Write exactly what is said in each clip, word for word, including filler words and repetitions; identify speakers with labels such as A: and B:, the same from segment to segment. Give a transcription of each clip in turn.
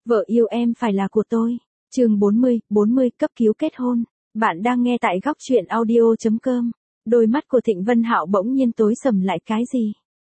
A: Vợ yêu em phải là của tôi. Chương bốn mươi, bốn mươi cấp cứu kết hôn. Bạn đang nghe tại góc truyện audio chấm com. Đôi mắt của Thịnh Vân Hạo bỗng nhiên tối sầm lại cái gì?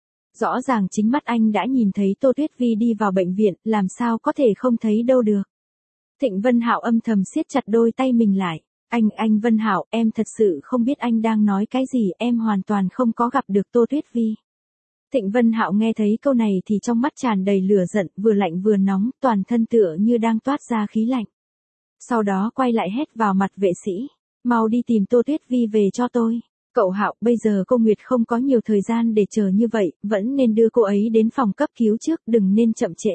A: Rõ ràng chính mắt anh đã nhìn thấy Tô Tuyết Vi đi vào bệnh viện, làm sao có thể không thấy đâu được. Thịnh Vân Hạo âm thầm siết chặt đôi tay mình lại. Anh, anh Vân Hạo, em thật sự không biết anh đang nói cái gì, em hoàn toàn không có gặp được Tô Tuyết Vi. Thịnh Vân Hạo nghe thấy câu này thì trong mắt tràn đầy lửa giận, vừa lạnh vừa nóng, toàn thân tựa như đang toát ra khí lạnh. Sau đó quay lại hét vào mặt vệ sĩ, mau đi tìm Tô Tuyết Vi về cho tôi. Cậu Hạo, bây giờ cô Nguyệt không có nhiều thời gian để chờ như vậy, vẫn nên đưa cô ấy đến phòng cấp cứu trước, đừng nên chậm trễ.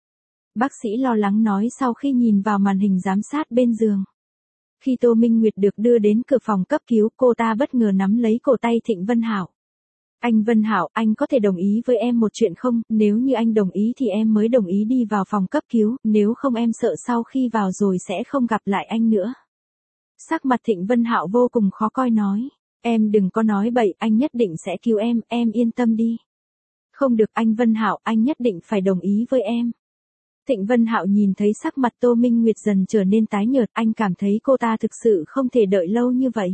A: Bác sĩ lo lắng nói sau khi nhìn vào màn hình giám sát bên giường. Khi Tô Minh Nguyệt được đưa đến cửa phòng cấp cứu, cô ta bất ngờ nắm lấy cổ tay Thịnh Vân Hạo. Anh Vân Hạo, anh có thể đồng ý với em một chuyện không? Nếu như anh đồng ý thì em mới đồng ý đi vào phòng cấp cứu, nếu không em sợ sau khi vào rồi sẽ không gặp lại anh nữa. Sắc mặt Thịnh Vân Hạo vô cùng khó coi nói, em đừng có nói bậy, anh nhất định sẽ cứu em, em yên tâm đi. Không được anh Vân Hạo, anh nhất định phải đồng ý với em. Thịnh Vân Hạo nhìn thấy sắc mặt Tô Minh Nguyệt dần trở nên tái nhợt, anh cảm thấy cô ta thực sự không thể đợi lâu như vậy.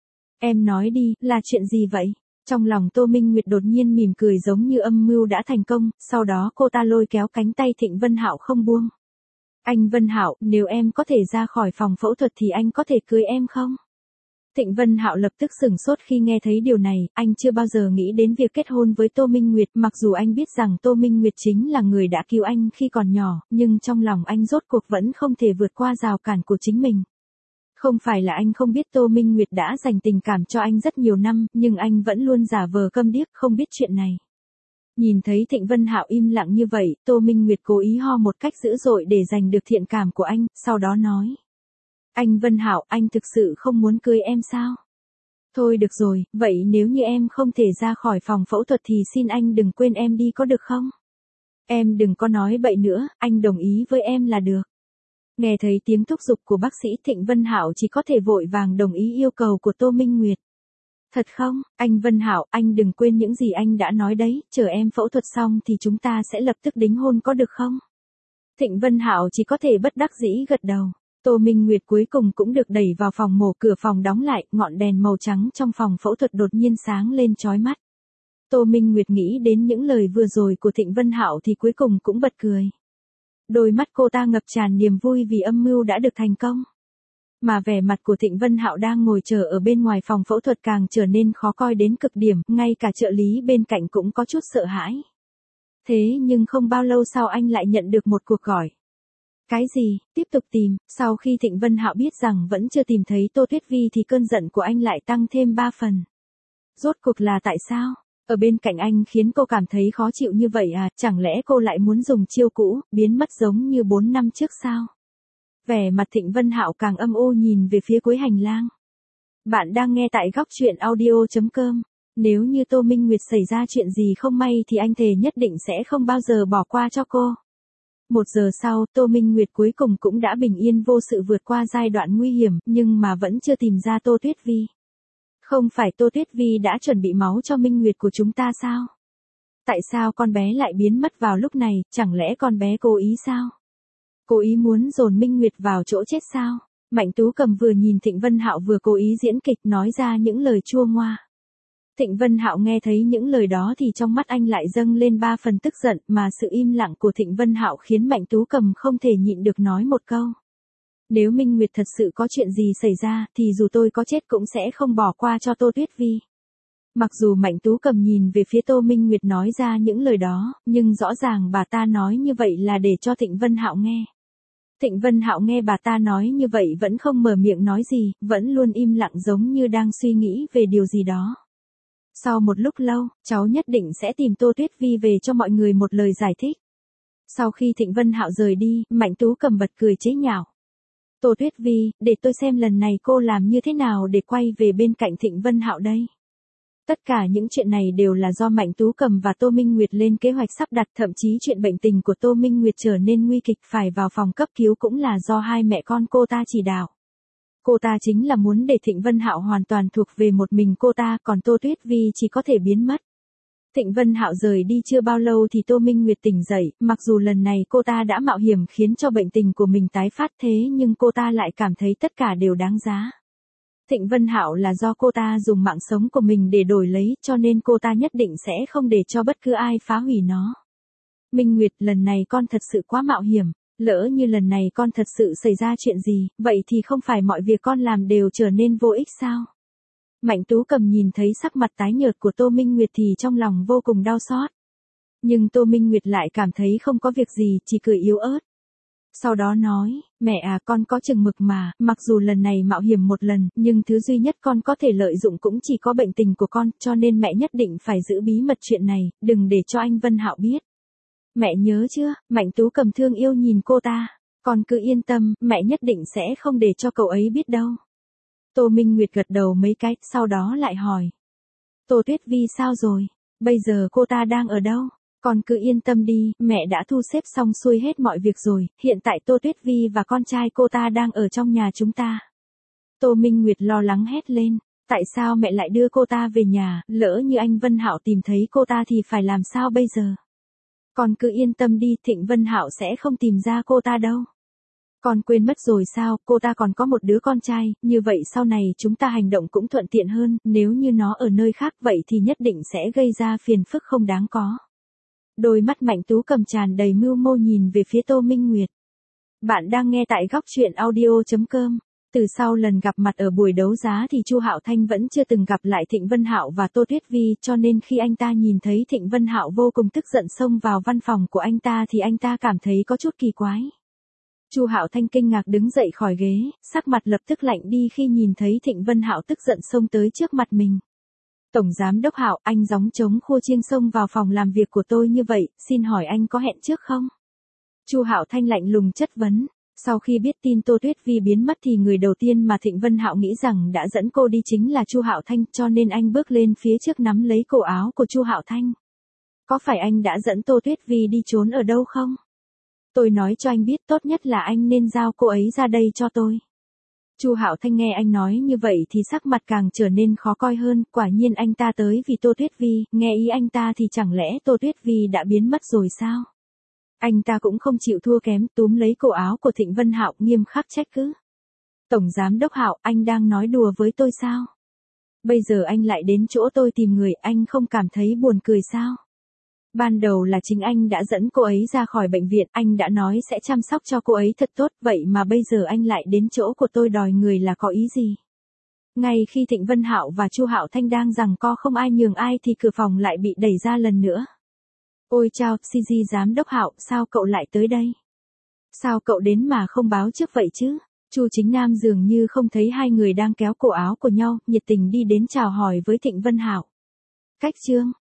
A: Em nói đi, là chuyện gì vậy? Trong lòng Tô Minh Nguyệt đột nhiên mỉm cười giống như âm mưu đã thành công, sau đó cô ta lôi kéo cánh tay Thịnh Vân Hạo không buông. Anh Vân Hạo, nếu em có thể ra khỏi phòng phẫu thuật thì anh có thể cưới em không? Thịnh Vân Hạo lập tức sửng sốt khi nghe thấy điều này, anh chưa bao giờ nghĩ đến việc kết hôn với Tô Minh Nguyệt, mặc dù anh biết rằng Tô Minh Nguyệt chính là người đã cứu anh khi còn nhỏ, nhưng trong lòng anh rốt cuộc vẫn không thể vượt qua rào cản của chính mình. Không phải là anh không biết Tô Minh Nguyệt đã dành tình cảm cho anh rất nhiều năm, nhưng anh vẫn luôn giả vờ câm điếc không biết chuyện này. Nhìn thấy Thịnh Vân Hạo im lặng như vậy, Tô Minh Nguyệt cố ý ho một cách dữ dội để giành được thiện cảm của anh, sau đó nói. Anh Vân Hạo, anh thực sự không muốn cưới em sao? Thôi được rồi, vậy nếu như em không thể ra khỏi phòng phẫu thuật thì xin anh đừng quên em đi có được không? Em đừng có nói bậy nữa, anh đồng ý với em là được. Nghe thấy tiếng thúc giục của bác sĩ Thịnh Vân Hạo chỉ có thể vội vàng đồng ý yêu cầu của Tô Minh Nguyệt. Thật không, anh Vân Hạo, anh đừng quên những gì anh đã nói đấy, chờ em phẫu thuật xong thì chúng ta sẽ lập tức đính hôn có được không? Thịnh Vân Hạo chỉ có thể bất đắc dĩ gật đầu. Tô Minh Nguyệt cuối cùng cũng được đẩy vào phòng mổ, cửa phòng đóng lại, ngọn đèn màu trắng trong phòng phẫu thuật đột nhiên sáng lên chói mắt. Tô Minh Nguyệt nghĩ đến những lời vừa rồi của Thịnh Vân Hạo thì cuối cùng cũng bật cười. Đôi mắt cô ta ngập tràn niềm vui vì âm mưu đã được thành công. Mà vẻ mặt của Thịnh Vân Hạo đang ngồi chờ ở bên ngoài phòng phẫu thuật càng trở nên khó coi đến cực điểm, ngay cả trợ lý bên cạnh cũng có chút sợ hãi. Thế nhưng không bao lâu sau anh lại nhận được một cuộc gọi. Cái gì? Tiếp tục tìm. Sau khi Thịnh Vân Hạo biết rằng vẫn chưa tìm thấy Tô Tuyết Vi thì cơn giận của anh lại tăng thêm ba phần. Rốt cuộc là tại sao? Ở bên cạnh anh khiến cô cảm thấy khó chịu như vậy à, chẳng lẽ cô lại muốn dùng chiêu cũ, biến mất giống như bốn năm trước sao? Vẻ mặt Thịnh Vân Hạo càng âm u nhìn về phía cuối hành lang. Bạn đang nghe tại góc truyện audio chấm com. Nếu như Tô Minh Nguyệt xảy ra chuyện gì không may thì anh thề nhất định sẽ không bao giờ bỏ qua cho cô. Một giờ sau, Tô Minh Nguyệt cuối cùng cũng đã bình yên vô sự vượt qua giai đoạn nguy hiểm, nhưng mà vẫn chưa tìm ra Tô Tuyết Vi. Không phải Tô Tuyết Vi đã chuẩn bị máu cho Minh Nguyệt của chúng ta sao? Tại sao con bé lại biến mất vào lúc này, chẳng lẽ con bé cố ý sao? Cố ý muốn dồn Minh Nguyệt vào chỗ chết sao? Mạnh Tú Cầm vừa nhìn Thịnh Vân Hạo vừa cố ý diễn kịch nói ra những lời chua ngoa. Thịnh Vân Hạo nghe thấy những lời đó thì trong mắt anh lại dâng lên ba phần tức giận, mà sự im lặng của Thịnh Vân Hạo khiến Mạnh Tú Cầm không thể nhịn được nói một câu. Nếu Minh Nguyệt thật sự có chuyện gì xảy ra thì dù tôi có chết cũng sẽ không bỏ qua cho Tô Tuyết Vi. Mặc dù Mạnh Tú Cầm nhìn về phía Tô Minh Nguyệt nói ra những lời đó, nhưng rõ ràng bà ta nói như vậy là để cho Thịnh Vân Hạo nghe. Thịnh Vân Hạo nghe bà ta nói như vậy vẫn không mở miệng nói gì, vẫn luôn im lặng giống như đang suy nghĩ về điều gì đó. Sau một lúc lâu, cháu nhất định sẽ tìm Tô Tuyết Vi về cho mọi người một lời giải thích. Sau khi Thịnh Vân Hạo rời đi, Mạnh Tú Cầm bật cười chế nhạo. Tô Tuyết Vi, để tôi xem lần này cô làm như thế nào để quay về bên cạnh Thịnh Vân Hạo đây. Tất cả những chuyện này đều là do Mạnh Tú Cầm và Tô Minh Nguyệt lên kế hoạch sắp đặt, thậm chí chuyện bệnh tình của Tô Minh Nguyệt trở nên nguy kịch phải vào phòng cấp cứu cũng là do hai mẹ con cô ta chỉ đạo. Cô ta chính là muốn để Thịnh Vân Hạo hoàn toàn thuộc về một mình cô ta, còn Tô Tuyết Vi chỉ có thể biến mất. Thịnh Vân Hạo rời đi chưa bao lâu thì Tô Minh Nguyệt tỉnh dậy, mặc dù lần này cô ta đã mạo hiểm khiến cho bệnh tình của mình tái phát thế nhưng cô ta lại cảm thấy tất cả đều đáng giá. Thịnh Vân Hạo là do cô ta dùng mạng sống của mình để đổi lấy, cho nên cô ta nhất định sẽ không để cho bất cứ ai phá hủy nó. Minh Nguyệt, lần này con thật sự quá mạo hiểm, lỡ như lần này con thật sự xảy ra chuyện gì, vậy thì không phải mọi việc con làm đều trở nên vô ích sao? Mạnh Tú Cầm nhìn thấy sắc mặt tái nhợt của Tô Minh Nguyệt thì trong lòng vô cùng đau xót. Nhưng Tô Minh Nguyệt lại cảm thấy không có việc gì, chỉ cười yếu ớt. Sau đó nói, mẹ à, con có chừng mực mà, mặc dù lần này mạo hiểm một lần, nhưng thứ duy nhất con có thể lợi dụng cũng chỉ có bệnh tình của con, cho nên mẹ nhất định phải giữ bí mật chuyện này, đừng để cho anh Vân Hạo biết. Mẹ nhớ chưa? Mạnh Tú Cầm thương yêu nhìn cô ta. Con cứ yên tâm, mẹ nhất định sẽ không để cho cậu ấy biết đâu. Tô Minh Nguyệt gật đầu mấy cái, sau đó lại hỏi. Tô Tuyết Vi sao rồi? Bây giờ cô ta đang ở đâu? Con cứ yên tâm đi, mẹ đã thu xếp xong xuôi hết mọi việc rồi, hiện tại Tô Tuyết Vi và con trai cô ta đang ở trong nhà chúng ta. Tô Minh Nguyệt lo lắng hét lên, tại sao mẹ lại đưa cô ta về nhà, lỡ như anh Vân Hạo tìm thấy cô ta thì phải làm sao bây giờ? Con cứ yên tâm đi, Thịnh Vân Hạo sẽ không tìm ra cô ta đâu. Con quên mất rồi sao, cô ta còn có một đứa con trai, như vậy sau này chúng ta hành động cũng thuận tiện hơn, nếu như nó ở nơi khác vậy thì nhất định sẽ gây ra phiền phức không đáng có. Đôi mắt Mạnh Tú Cầm tràn đầy mưu mô nhìn về phía Tô Minh Nguyệt. Bạn đang nghe tại góc truyện audio chấm com. Từ sau lần gặp mặt ở buổi đấu giá thì Chu Hạo Thanh vẫn chưa từng gặp lại Thịnh Vân Hạo và Tô Tuyết Vi, cho nên khi anh ta nhìn thấy Thịnh Vân Hạo vô cùng tức giận xông vào văn phòng của anh ta thì anh ta cảm thấy có chút kỳ quái. Chu Hạo Thanh kinh ngạc đứng dậy khỏi ghế, sắc mặt lập tức lạnh đi khi nhìn thấy Thịnh Vân Hạo tức giận xông tới trước mặt mình. Tổng giám đốc Hạo, anh gióng trống khua chiêng xông vào phòng làm việc của tôi như vậy, xin hỏi anh có hẹn trước không? Chu Hạo Thanh lạnh lùng chất vấn. Sau khi biết tin Tô Tuyết Vi biến mất thì người đầu tiên mà Thịnh Vân Hạo nghĩ rằng đã dẫn cô đi chính là Chu Hạo Thanh, cho nên anh bước lên phía trước nắm lấy cổ áo của Chu Hạo Thanh. Có phải anh đã dẫn Tô Tuyết Vi đi trốn ở đâu không? Tôi nói cho anh biết, tốt nhất là anh nên giao cô ấy ra đây cho tôi. Chu Hạo Thanh nghe anh nói như vậy thì sắc mặt càng trở nên khó coi hơn, quả nhiên anh ta tới vì Tô Tuyết Vi, nghe ý anh ta thì chẳng lẽ Tô Tuyết Vi đã biến mất rồi sao? Anh ta cũng không chịu thua kém, túm lấy cổ áo của Thịnh Vân Hạo nghiêm khắc trách cứ. Tổng giám đốc Hạo, anh đang nói đùa với tôi sao? Bây giờ anh lại đến chỗ tôi tìm người, anh không cảm thấy buồn cười sao? Ban đầu là chính anh đã dẫn cô ấy ra khỏi bệnh viện, anh đã nói sẽ chăm sóc cho cô ấy thật tốt, vậy mà bây giờ anh lại đến chỗ của tôi đòi người là có ý gì? Ngay khi Thịnh Vân Hạo và Chu Hạo Thanh đang giằng co không ai nhường ai thì cửa phòng lại bị đẩy ra lần nữa. Ôi chao, xê giê giám đốc Hạo, sao cậu lại tới đây? Sao cậu đến mà không báo trước vậy chứ? Chu Chính Nam dường như không thấy hai người đang kéo cổ áo của nhau, nhiệt tình đi đến chào hỏi với Thịnh Vân Hạo. Cách chương